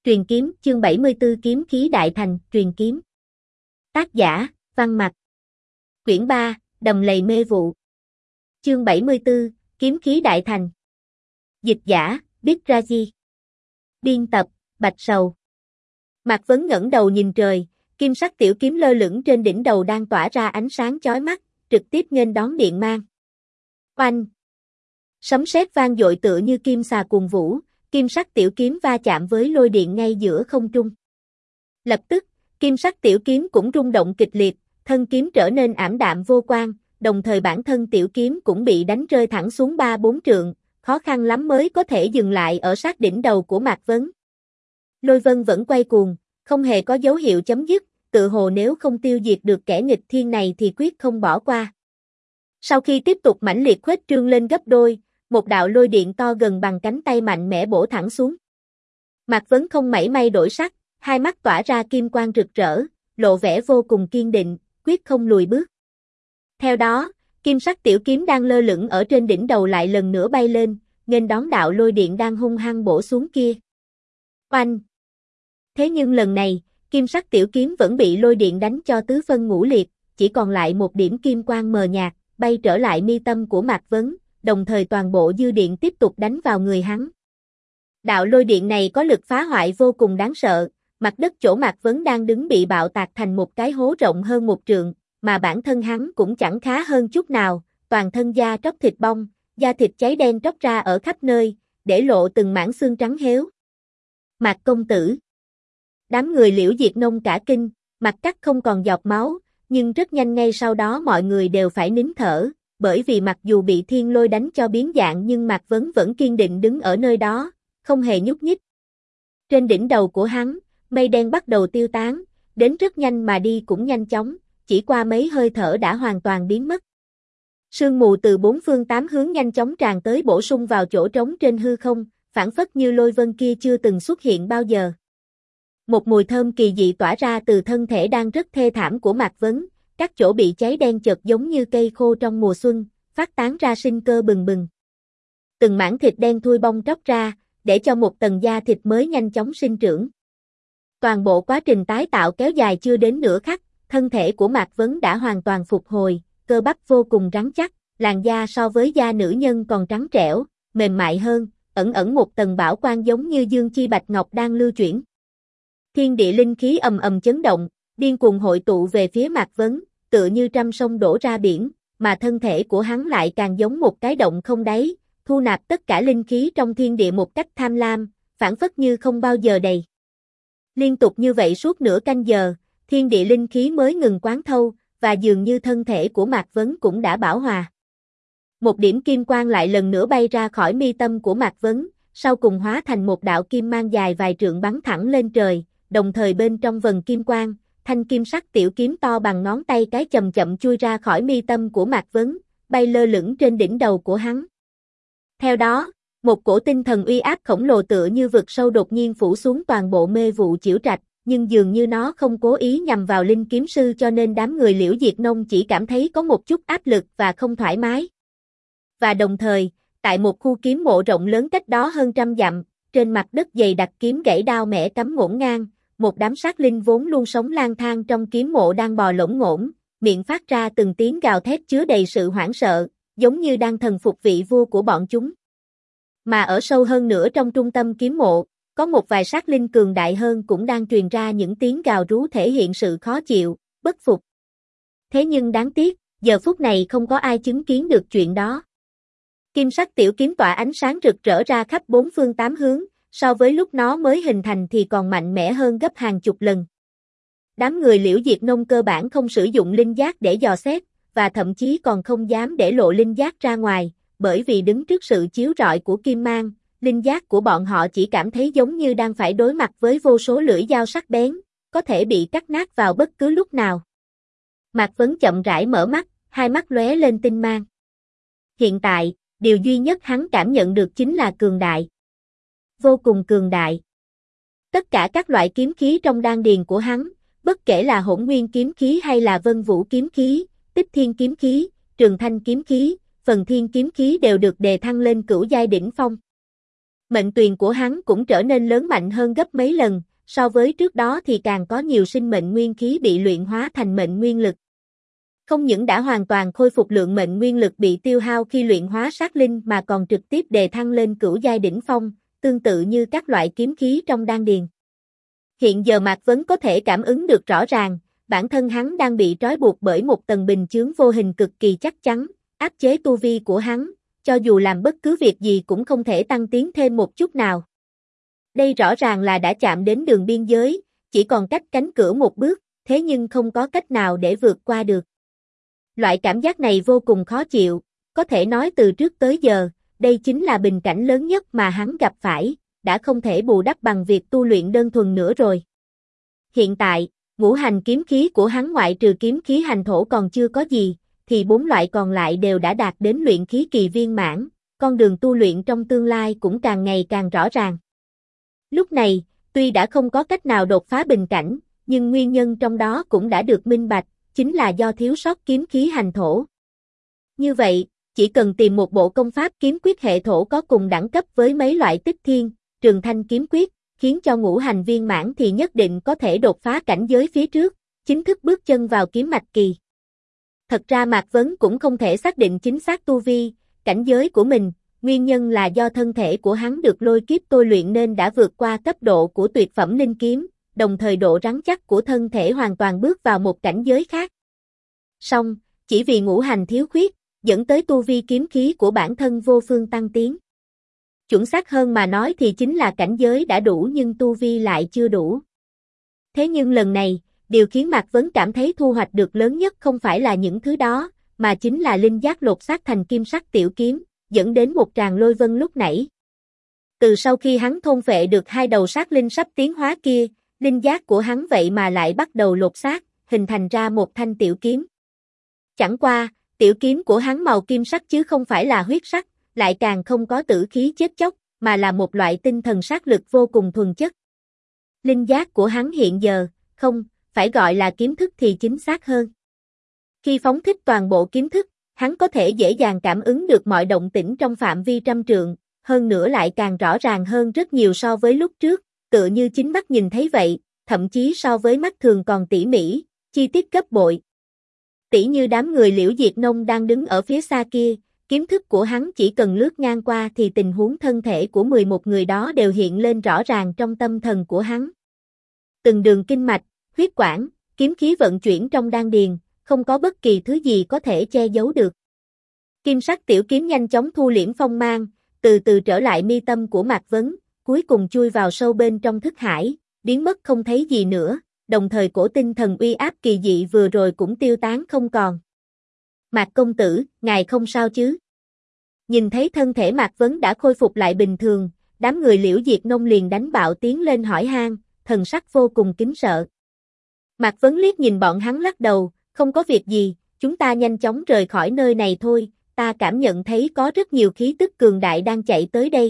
Truyền kiếm, chương 74 kiếm khí đại thành, truyền kiếm. Tác giả, Văn Mặc. Quyển 3, Đầm lầy mê vụ. Chương 74, kiếm khí đại thành. Dịch giả, Bitraji. Biên tập, Bạch Sầu. Mạc Vấn ngẩng đầu nhìn trời, kim sắc tiểu kiếm lơ lửng trên đỉnh đầu đang tỏa ra ánh sáng chói mắt, trực tiếp nghênh đón điện mang. Oanh! Sấm sét vang dội tựa như kim xà cuồng vũ, kim sắc tiểu kiếm va chạm với lôi điện ngay giữa không trung. Lập tức, kim sắc tiểu kiếm cũng rung động kịch liệt, thân kiếm trở nên ảm đạm vô quang, đồng thời bản thân tiểu kiếm cũng bị đánh rơi thẳng xuống 3-4 trượng, khó khăn lắm mới có thể dừng lại ở sát đỉnh đầu của Mạc Vấn. Lôi vân vẫn quay cuồng, không hề có dấu hiệu chấm dứt, tự hồ nếu không tiêu diệt được kẻ nghịch thiên này thì quyết không bỏ qua. Sau khi tiếp tục mãnh liệt khuếch trương lên gấp đôi, một đạo lôi điện to gần bằng cánh tay mạnh mẽ bổ thẳng xuống. Mạc Vấn không mảy may đổi sắc, hai mắt tỏa ra kim quang rực rỡ, lộ vẻ vô cùng kiên định, quyết không lùi bước. Theo đó, kim sắc tiểu kiếm đang lơ lửng ở trên đỉnh đầu lại lần nữa bay lên, nghênh đón đạo lôi điện đang hung hăng bổ xuống kia. Oanh! Thế nhưng lần này, kim sắc tiểu kiếm vẫn bị lôi điện đánh cho tứ phân ngũ liệt, chỉ còn lại một điểm kim quang mờ nhạt, bay trở lại mi tâm của Mạc Vấn, đồng thời toàn bộ dư điện tiếp tục đánh vào người hắn. Đạo lôi điện này có lực phá hoại vô cùng đáng sợ, mặt đất chỗ Mạc Vấn đang đứng bị bạo tạc thành một cái hố rộng hơn 1 trượng, mà bản thân hắn cũng chẳng khá hơn chút nào, toàn thân da tróc thịt bong, da thịt cháy đen tróc ra ở khắp nơi, để lộ từng mảng xương trắng héo. Mạc công tử. Đám người Liễu Diệt Nông cả kinh, mặt cắt không còn giọt máu, nhưng rất nhanh ngay sau đó mọi người đều phải nín thở, bởi vì mặc dù bị thiên lôi đánh cho biến dạng nhưng Mạc Vấn vẫn kiên định đứng ở nơi đó, không hề nhúc nhích. Trên đỉnh đầu của hắn, mây đen bắt đầu tiêu tán, đến rất nhanh mà đi cũng nhanh chóng, chỉ qua mấy hơi thở đã hoàn toàn biến mất. Sương mù từ 4 phương 8 hướng nhanh chóng tràn tới bổ sung vào chỗ trống trên hư không, phảng phất như lôi vân kia chưa từng xuất hiện bao giờ. Một mùi thơm kỳ dị tỏa ra từ thân thể đang rất thê thảm của Mạc Vấn, các chỗ bị cháy đen chợt giống như cây khô trong mùa xuân, phát tán ra sinh cơ bừng bừng. Từng mảng thịt đen thui bong tróc ra, để cho một tầng da thịt mới nhanh chóng sinh trưởng. Toàn bộ quá trình tái tạo kéo dài chưa đến nửa khắc, thân thể của Mạc Vấn đã hoàn toàn phục hồi, cơ bắp vô cùng rắn chắc, làn da so với da nữ nhân còn trắng trẻo, mềm mại hơn, ẩn ẩn một tầng bảo quang giống như dương chi bạch ngọc đang lưu chuyển. Thiên địa linh khí ầm ầm chấn động, điên cuồng hội tụ về phía Mạc Vấn, tựa như trăm sông đổ ra biển, mà thân thể của hắn lại càng giống một cái động không đáy, thu nạp tất cả linh khí trong thiên địa một cách tham lam, phảng phất như không bao giờ đầy. Liên tục như vậy suốt nửa canh giờ, thiên địa linh khí mới ngừng quán thâu, và dường như thân thể của Mạc Vấn cũng đã bảo hòa. Một điểm kim quang lại lần nữa bay ra khỏi mi tâm của Mạc Vấn, sau cùng hóa thành một đạo kim mang dài vài trượng bắn thẳng lên trời, đồng thời bên trong vầng kim quang, thanh kim sắc tiểu kiếm to bằng ngón tay cái chậm chậm chui ra khỏi mi tâm của Mạc Vấn, bay lơ lửng trên đỉnh đầu của hắn. Theo đó, một cổ tinh thần uy áp khổng lồ tựa như vực sâu đột nhiên phủ xuống toàn bộ mê vụ Chiểu Trạch, nhưng dường như nó không cố ý nhằm vào linh kiếm sư cho nên đám người Liễu Diệt Nông chỉ cảm thấy có một chút áp lực và không thoải mái. Và đồng thời, tại một khu kiếm mộ rộng lớn cách đó hơn 100 dặm, trên mặt đất dày đặc kiếm gãy đao mẻ cắm ngổn ngang, một đám sát linh vốn luôn sống lang thang trong kiếm mộ đang bò lổn ngổn, miệng phát ra từng tiếng gào thét chứa đầy sự hoảng sợ, giống như đang thần phục vị vua của bọn chúng. Mà ở sâu hơn nữa trong trung tâm kiếm mộ, có một vài sát linh cường đại hơn cũng đang truyền ra những tiếng gào rú thể hiện sự khó chịu, bất phục. Thế nhưng đáng tiếc, giờ phút này không có ai chứng kiến được chuyện đó. Kim sắc tiểu kiếm tỏa ánh sáng rực rỡ ra khắp 4 phương 8 hướng, so với lúc nó mới hình thành thì còn mạnh mẽ hơn gấp hàng chục lần. Đám người Liễu Diệt Nông cơ bản không sử dụng linh giác để dò xét, và thậm chí còn không dám để lộ linh giác ra ngoài, bởi vì đứng trước sự chiếu rọi của kim mang, linh giác của bọn họ chỉ cảm thấy giống như đang phải đối mặt với vô số lưỡi dao sắc bén, có thể bị cắt nát vào bất cứ lúc nào. Mạc Vấn chậm rãi mở mắt, hai mắt lóe lên tinh mang. Hiện tại, điều duy nhất hắn cảm nhận được chính là cường đại. Vô cùng cường đại. Tất cả các loại kiếm khí trong đan điền của hắn, bất kể là hỗn nguyên kiếm khí hay là vân vũ kiếm khí, tích thiên kiếm khí, trường thanh kiếm khí, phần thiên kiếm khí đều được đề thăng lên cửu giai đỉnh phong. Mệnh tuyền của hắn cũng trở nên lớn mạnh hơn gấp mấy lần, so với trước đó thì càng có nhiều sinh mệnh nguyên khí bị luyện hóa thành mệnh nguyên lực. Không những đã hoàn toàn khôi phục lượng mệnh nguyên lực bị tiêu hao khi luyện hóa sát linh mà còn trực tiếp đề thăng lên cửu giai đỉnh phong, tương tự như các loại kiếm khí trong đan điền. Hiện giờ Mạc Vấn có thể cảm ứng được rõ ràng, bản thân hắn đang bị trói buộc bởi một tầng bình chướng vô hình cực kỳ chắc chắn, áp chế tu vi của hắn, cho dù làm bất cứ việc gì cũng không thể tăng tiến thêm một chút nào. Đây rõ ràng là đã chạm đến đường biên giới, chỉ còn cách cánh cửa một bước, thế nhưng không có cách nào để vượt qua được. Loại cảm giác này vô cùng khó chịu, có thể nói từ trước tới giờ, đây chính là bình cảnh lớn nhất mà hắn gặp phải, đã không thể bù đắp bằng việc tu luyện đơn thuần nữa rồi. Hiện tại, ngũ hành kiếm khí của hắn ngoại trừ kiếm khí hành thổ còn chưa có gì, thì 4 loại còn lại đều đã đạt đến luyện khí kỳ viên mãn, con đường tu luyện trong tương lai cũng càng ngày càng rõ ràng. Lúc này, tuy đã không có cách nào đột phá bình cảnh, nhưng nguyên nhân trong đó cũng đã được minh bạch, chính là do thiếu sót kiếm khí hành thổ. Như vậy, chỉ cần tìm một bộ công pháp kiếm quyết hệ thổ có cùng đẳng cấp với mấy loại tích thiên, trường thanh kiếm quyết, khiến cho ngũ hành viên mãn thì nhất định có thể đột phá cảnh giới phía trước, chính thức bước chân vào kiếm mạch kỳ. Thật ra Mạc Vấn cũng không thể xác định chính xác tu vi, cảnh giới của mình, nguyên nhân là do thân thể của hắn được lôi kiếp tôi luyện nên đã vượt qua cấp độ của tuyệt phẩm linh kiếm, đồng thời độ rắn chắc của thân thể hoàn toàn bước vào một cảnh giới khác. Song, chỉ vì ngũ hành thiếu khuyết, dẫn tới tu vi kiếm khí của bản thân vô phương tăng tiến. Chuẩn xác hơn mà nói thì chính là cảnh giới đã đủ nhưng tu vi lại chưa đủ. Thế nhưng lần này, điều khiến Mạc Vấn cảm thấy thu hoạch được lớn nhất không phải là những thứ đó, mà chính là linh giác lột xác thành kim sắc tiểu kiếm, dẫn đến một tràng lôi vân lúc nãy. Từ sau khi hắn thôn phệ được 2 đầu sát linh sắp tiến hóa kia, linh giác của hắn vậy mà lại bắt đầu lột xác, hình thành ra một thanh tiểu kiếm. Chẳng qua, tiểu kiếm của hắn màu kim sắc chứ không phải là huyết sắc, lại càng không có tử khí chết chóc, mà là một loại tinh thần sát lực vô cùng thuần chất. Linh giác của hắn hiện giờ, không, phải gọi là kiếm thức thì chính xác hơn. Khi phóng thích toàn bộ kiếm thức, hắn có thể dễ dàng cảm ứng được mọi động tĩnh trong phạm vi trăm trượng, hơn nữa lại càng rõ ràng hơn rất nhiều so với lúc trước, tựa như chính mắt nhìn thấy vậy, thậm chí so với mắt thường còn tỉ mỉ, chi tiết gấp bội. Tỉ như đám người Liễu Diệt Nông đang đứng ở phía xa kia, kiếm thức của hắn chỉ cần lướt ngang qua thì tình huống thân thể của 11 người đó đều hiện lên rõ ràng trong tâm thần của hắn. Từng đường kinh mạch, huyết quản, kiếm khí vận chuyển trong đan điền, không có bất kỳ thứ gì có thể che giấu được. Kim sắc tiểu kiếm nhanh chóng thu liễm phong mang, từ từ trở lại mi tâm của Mạc Vấn, cuối cùng chui vào sâu bên trong thức hải, biến mất không thấy gì nữa, đồng thời cổ tinh thần uy áp kỳ dị vừa rồi cũng tiêu tán không còn. Mạc công tử, ngài không sao chứ? Nhìn thấy thân thể Mạc Vấn đã khôi phục lại bình thường, đám người Liễu Diệt Nông liền đánh bạo tiến lên hỏi han, thần sắc vô cùng kính sợ. Mạc Vấn liếc nhìn bọn hắn lắc đầu, không có việc gì, chúng ta nhanh chóng rời khỏi nơi này thôi, ta cảm nhận thấy có rất nhiều khí tức cường đại đang chạy tới đây.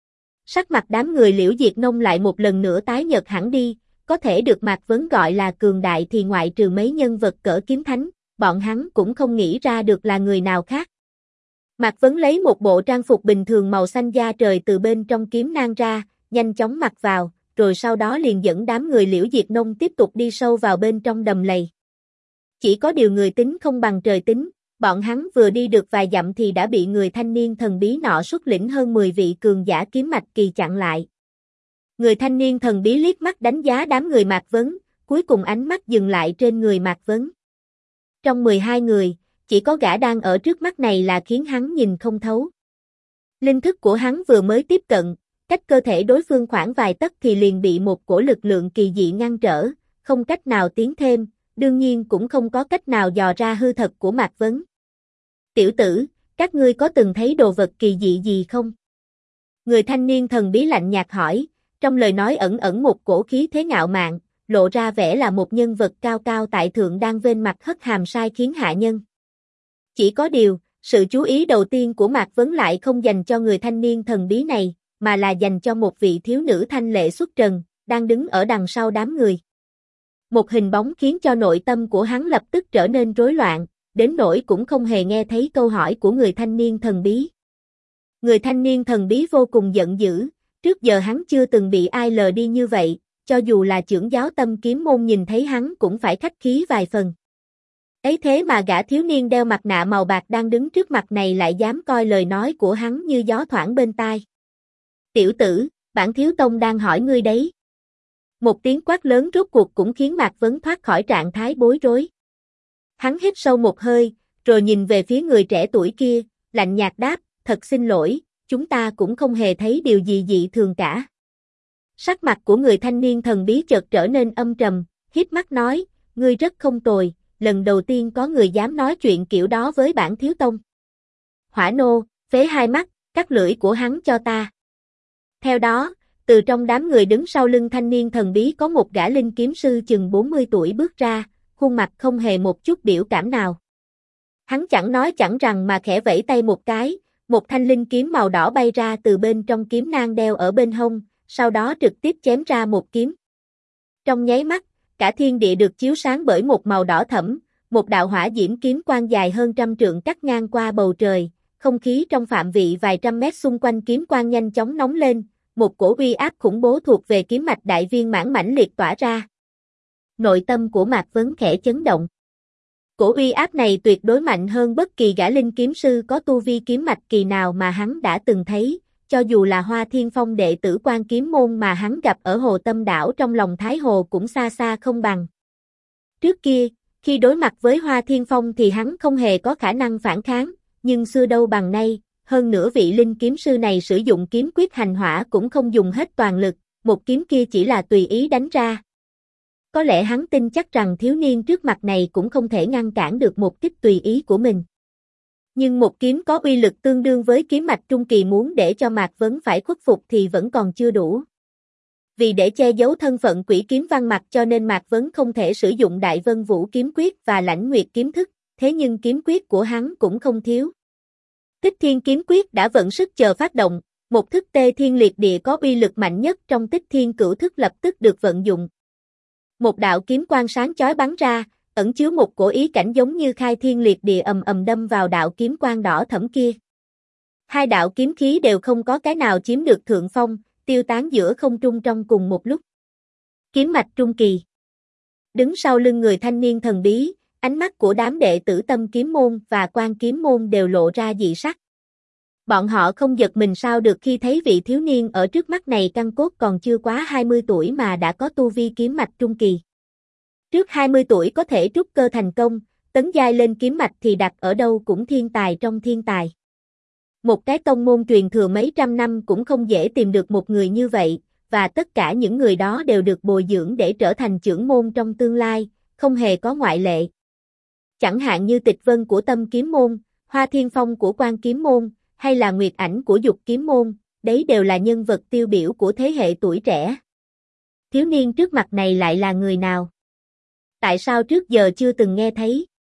Sắc mặt đám người Liễu Diệt Nông lại một lần nữa tái nhợt hẳn đi, có thể được Mạc Vấn gọi là cường đại thì ngoại trừ mấy nhân vật cỡ kiếm thánh, bọn hắn cũng không nghĩ ra được là người nào khác. Mạc Vấn lấy một bộ trang phục bình thường màu xanh da trời từ bên trong kiếm nang ra, nhanh chóng mặc vào, rồi sau đó liền dẫn đám người Liễu Diệt Nông tiếp tục đi sâu vào bên trong đầm lầy. Chỉ có điều người tính không bằng trời tính, bọn hắn vừa đi được vài dặm thì đã bị người thanh niên thần bí nọ xuất lĩnh hơn 10 vị cường giả kiếm mạch kỳ chặn lại. Người thanh niên thần bí liếc mắt đánh giá đám người Mạc Vấn, cuối cùng ánh mắt dừng lại trên người Mạc Vấn. Trong 12 người, chỉ có gã đang ở trước mắt này là khiến hắn nhìn không thấu. Linh thức của hắn vừa mới tiếp cận, cách cơ thể đối phương khoảng vài tấc thì liền bị một cổ lực lượng kỳ dị ngăn trở, không cách nào tiến thêm, đương nhiên cũng không có cách nào dò ra hư thật của Mạc Vấn. Tiểu tử, các ngươi có từng thấy đồ vật kỳ dị gì không? Người thanh niên thần bí lạnh nhạt hỏi, trong lời nói ẩn ẩn một cổ khí thế ngạo mạn, lộ ra vẻ là một nhân vật cao cao tại thượng đang vênh mặt hất hàm sai khiến hạ nhân. Chỉ có điều, sự chú ý đầu tiên của Mạc Vấn lại không dành cho người thanh niên thần bí này, mà là dành cho một vị thiếu nữ thanh lệ xuất trần, đang đứng ở đằng sau đám người. Một hình bóng khiến cho nội tâm của hắn lập tức trở nên rối loạn, đến nỗi cũng không hề nghe thấy câu hỏi của người thanh niên thần bí. Người thanh niên thần bí vô cùng giận dữ, Trước giờ hắn chưa từng bị ai lờ đi như vậy, cho dù là trưởng giáo Tâm Kiếm môn nhìn thấy hắn cũng phải khách khí vài phần. Ấy thế mà gã thiếu niên đeo mặt nạ màu bạc đang đứng trước mặt này lại dám coi lời nói của hắn như gió thoảng bên tai. Tiểu tử, bản thiếu tông đang hỏi ngươi đấy. Một tiếng quát lớn rốt cuộc cũng khiến Mạc Vấn thoát khỏi trạng thái bối rối. Hắn hít sâu một hơi, rồi nhìn về phía người trẻ tuổi kia, lạnh nhạt đáp, thật xin lỗi, chúng ta cũng không hề thấy điều gì dị thường cả. Sắc mặt của người thanh niên thần bí chợt trở nên âm trầm, híp mắt nói, ngươi rất không tồi, lần đầu tiên có người dám nói chuyện kiểu đó với bản thiếu tông. Hỏa nô, phế hai mắt, cắt lưỡi của hắn cho ta. Theo đó, từ trong đám người đứng sau lưng thanh niên thần bí có một gã linh kiếm sư chừng 40 tuổi bước ra, khuôn mặt không hề một chút biểu cảm nào. Hắn chẳng nói chẳng rằng mà khẽ vẫy tay một cái, một thanh linh kiếm màu đỏ bay ra từ bên trong kiếm nang đeo ở bên hông, sau đó trực tiếp chém ra một kiếm. Trong nháy mắt, cả thiên địa được chiếu sáng bởi một màu đỏ thẫm, một đạo hỏa diễm kiếm quang dài hơn 100 trượng cắt ngang qua bầu trời, không khí trong phạm vị vài trăm mét xung quanh kiếm quang nhanh chóng nóng lên, một cổ uy áp khủng bố thuộc về kiếm mạch đại viên mãn mãnh liệt tỏa ra. Nội tâm của Mạc Vấn khẽ chấn động. Cổ uy áp này tuyệt đối mạnh hơn bất kỳ gã linh kiếm sư có tu vi kiếm mạch kỳ nào mà hắn đã từng thấy, cho dù là Hoa Thiên Phong đệ tử Quan Kiếm môn mà hắn gặp ở Hồ Tâm đảo trong lòng Thái Hồ cũng xa xa không bằng. Trước kia, khi đối mặt với Hoa Thiên Phong thì hắn không hề có khả năng phản kháng, nhưng xưa đâu bằng nay, hơn nữa vị linh kiếm sư này sử dụng kiếm quyết hành hỏa cũng không dùng hết toàn lực, một kiếm kia chỉ là tùy ý đánh ra. Có lẽ hắn tin chắc rằng thiếu niên trước mặt này cũng không thể ngăn cản được một kích tùy ý của mình. Nhưng một kiếm có uy lực tương đương với kiếm mạch trung kỳ muốn để cho Mạc Vấn phải khuất phục thì vẫn còn chưa đủ. Vì để che giấu thân phận quỷ kiếm văn mặt cho nên Mạc Vấn không thể sử dụng Đại Vân Vũ kiếm quyết và Lãnh Nguyệt kiếm thức, thế nhưng kiếm quyết của hắn cũng không thiếu. Tích Thiên kiếm quyết đã vận sức chờ phát động, một thức Tê Thiên Liệt Địa có uy lực mạnh nhất trong Tích Thiên Cửu thức lập tức được vận dụng. Một đạo kiếm quang sáng chói bắn ra, ẩn chứa một cổ ý cảnh giống như khai thiên liệt địa ầm ầm đâm vào đạo kiếm quang đỏ thẫm kia. Hai đạo kiếm khí đều không có cái nào chiếm được thượng phong, tiêu tán giữa không trung trong cùng một lúc. Kiếm mạch trung kỳ. Đứng sau lưng người thanh niên thần bí, ánh mắt của đám đệ tử Tâm Kiếm môn và Quan Kiếm môn đều lộ ra dị sắc. Bọn họ không giật mình sao được khi thấy vị thiếu niên ở trước mắt này căn cốt còn chưa quá 20 tuổi mà đã có tu vi kiếm mạch trung kỳ. Trước 20 tuổi có thể trúc cơ thành công, tấn giai lên kiếm mạch thì đặt ở đâu cũng thiên tài trong thiên tài. Một cái tông môn truyền thừa mấy trăm năm cũng không dễ tìm được một người như vậy, và tất cả những người đó đều được bồi dưỡng để trở thành trưởng môn trong tương lai, không hề có ngoại lệ. Chẳng hạn như Tịch Vân của Tâm Kiếm môn, Hoa Thiên Phong của Quan Kiếm môn, hay là Nguyệt Ảnh của Dục Kiếm môn, đấy đều là nhân vật tiêu biểu của thế hệ tuổi trẻ. Thiếu niên trước mặt này lại là người nào? Tại sao trước giờ chưa từng nghe thấy?